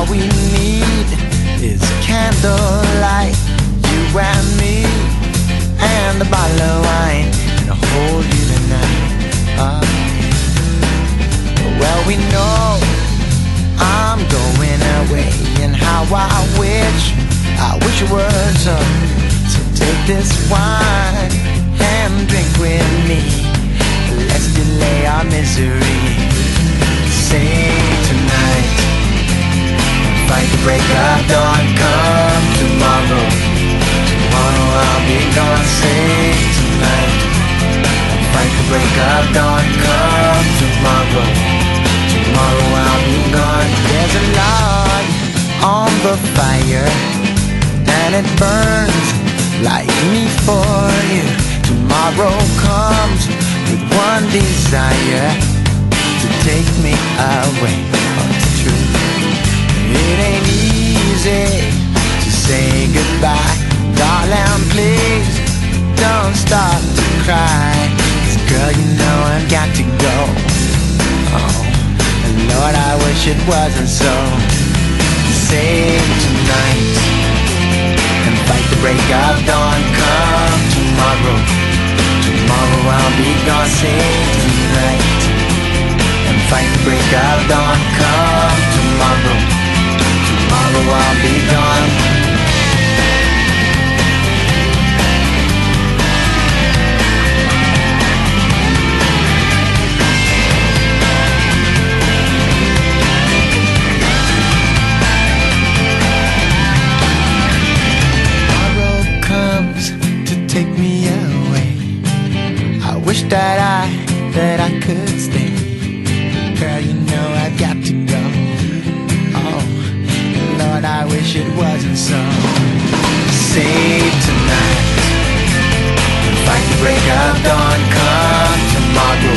all we need is candlelight, you and me, and a bottle of wine, and I'll hold you tonight. Well, we know I'm going away, and how I wish it was up. So take this wine and drink with me. Let's delay our misery. Sing tonight, fight the break of dawn. Come tomorrow, tomorrow I'll be gone. Sing tonight, fight the break of dawn. Come tomorrow, tomorrow I'll be gone. There's a log on the fire, and it burns like me for you. Tomorrow comes with one desire, to take me away from the truth. It ain't easy to say goodbye, darling, please don't start to cry. 'Cause girl, you know I've got to go. Oh, and Lord, I wish it wasn't so. Sing tonight and fight the break of dawn. Come tomorrow, tomorrow I'll be gone. Sing tonight and fight the break of dawn. Come tomorrow, tomorrow I'll be gone. Take me away. I wish that I could stay. Girl, you know I've got to go. Oh, Lord, I wish it wasn't so. Save tonight, fight the break of dawn. Come tomorrow,